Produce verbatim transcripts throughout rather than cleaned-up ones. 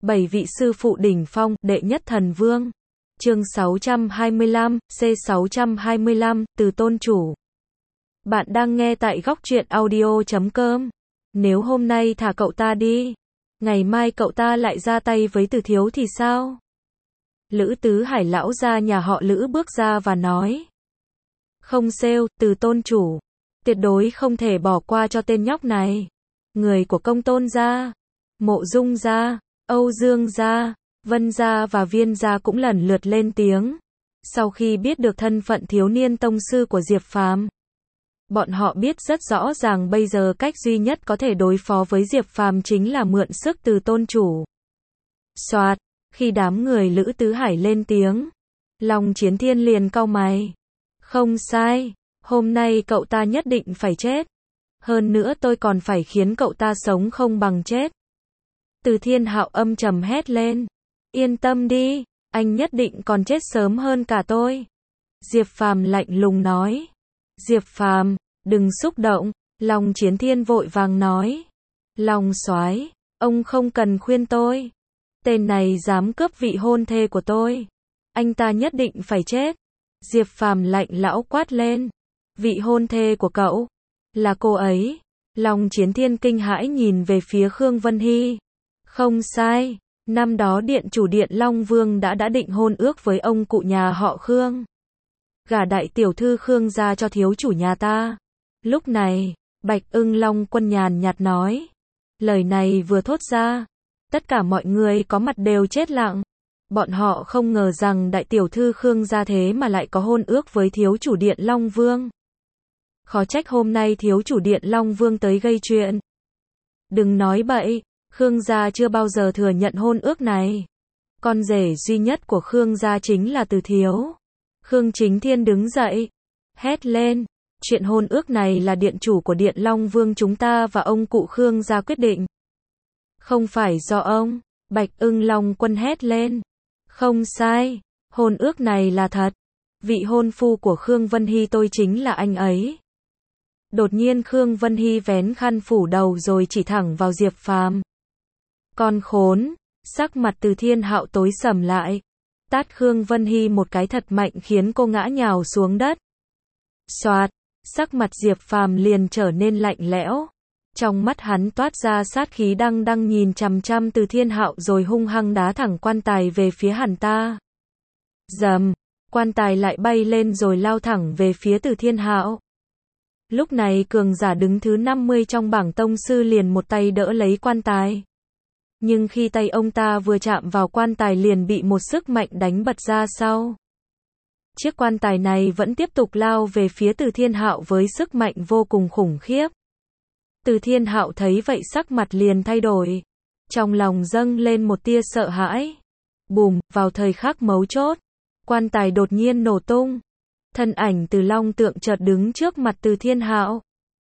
Bảy vị sư phụ đỉnh phong, đệ nhất thần vương. Chương sáu trăm hai mươi lăm, C sáu trăm hai mươi lăm, từ tôn chủ. Bạn đang nghe tại góc truyện audio chấm com. Nếu hôm nay thả cậu ta đi, ngày mai cậu ta lại ra tay với Từ thiếu thì sao? Lữ Tứ Hải lão gia nhà họ Lữ bước ra và nói. Không sale, Từ tôn chủ. Tuyệt đối không thể bỏ qua cho tên nhóc này. Người của Công Tôn gia, Mộ Dung gia, Âu Dương gia, Vân gia và Viên gia cũng lần lượt lên tiếng. Sau khi biết được thân phận thiếu niên tông sư của Diệp Phàm, bọn họ biết rất rõ ràng bây giờ cách duy nhất có thể đối phó với Diệp Phàm chính là mượn sức từ tôn chủ. Soạt, khi đám người Lữ Tứ Hải lên tiếng, Long Chiến Thiên liền cau mày. Không sai, hôm nay cậu ta nhất định phải chết. Hơn nữa tôi còn phải khiến cậu ta sống không bằng chết. Từ Thiên Hạo âm trầm hét lên. Yên tâm đi, anh nhất định còn chết sớm hơn cả tôi. Diệp Phàm lạnh lùng nói. Diệp Phàm, đừng xúc động, Long Chiến Thiên vội vàng nói. Long soái, ông không cần khuyên tôi. Tên này dám cướp vị hôn thê của tôi, anh ta nhất định phải chết. Diệp Phàm lạnh lão quát lên. Vị hôn thê của cậu? Là cô ấy. Long Chiến Thiên kinh hãi nhìn về phía Khương Vân Hy. Không sai, năm đó điện chủ điện Long Vương đã đã định hôn ước với ông cụ nhà họ Khương. Gả đại tiểu thư Khương gia cho thiếu chủ nhà ta. Lúc này, Bạch Ưng Long Quân nhàn nhạt nói. Lời này vừa thốt ra, tất cả mọi người có mặt đều chết lặng. Bọn họ không ngờ rằng đại tiểu thư Khương gia thế mà lại có hôn ước với thiếu chủ điện Long Vương. Khó trách hôm nay thiếu chủ điện Long Vương tới gây chuyện. Đừng nói bậy, Khương gia chưa bao giờ thừa nhận hôn ước này. Con rể duy nhất của Khương gia chính là Từ thiếu. Khương Chính Thiên đứng dậy, hét lên. Chuyện hôn ước này là điện chủ của điện Long Vương chúng ta và ông cụ Khương gia quyết định. Không phải do ông. Bạch Ưng Long Quân hét lên. Không sai, hôn ước này là thật. Vị hôn phu của Khương Vân Hy tôi chính là anh ấy. Đột nhiên Khương Vân Hy vén khăn phủ đầu rồi chỉ thẳng vào Diệp Phàm. Con khốn, sắc mặt Từ Thiên Hạo tối sầm lại. Tát Khương Vân Hy một cái thật mạnh khiến cô ngã nhào xuống đất. Soạt, sắc mặt Diệp Phàm liền trở nên lạnh lẽo. Trong mắt hắn toát ra sát khí đăng đăng nhìn chằm chằm Từ Thiên Hạo rồi hung hăng đá thẳng quan tài về phía hắn ta. Dầm, quan tài lại bay lên rồi lao thẳng về phía Từ Thiên Hạo. Lúc này cường giả đứng thứ năm mươi trong bảng tông sư liền một tay đỡ lấy quan tài. Nhưng khi tay ông ta vừa chạm vào quan tài liền bị một sức mạnh đánh bật ra sau. Chiếc quan tài này vẫn tiếp tục lao về phía Từ Thiên Hạo với sức mạnh vô cùng khủng khiếp. Từ Thiên Hạo thấy vậy sắc mặt liền thay đổi. Trong lòng dâng lên một tia sợ hãi. Bùm, vào thời khắc mấu chốt, quan tài đột nhiên nổ tung. Thân ảnh Từ Long Tượng chợt đứng trước mặt Từ Thiên Hạo.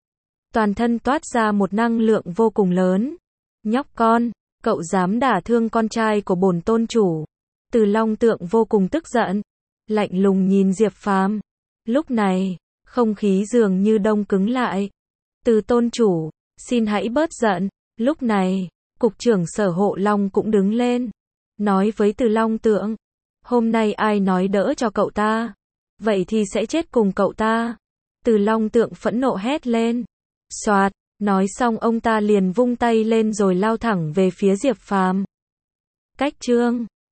Toàn thân toát ra một năng lượng vô cùng lớn. Nhóc con, cậu dám đả thương con trai của bổn tôn chủ. Từ Long Tượng vô cùng tức giận, lạnh lùng nhìn Diệp Phàm. Lúc này, không khí dường như đông cứng lại. Từ tôn chủ, xin hãy bớt giận. Lúc này, cục trưởng Sở Hộ Long cũng đứng lên, nói với Từ Long Tượng. Hôm nay ai nói đỡ cho cậu ta, vậy thì sẽ chết cùng cậu ta. Từ Long Tượng phẫn nộ hét lên. Soạt, nói xong ông ta liền vung tay lên rồi lao thẳng về phía Diệp Phàm. Cách chương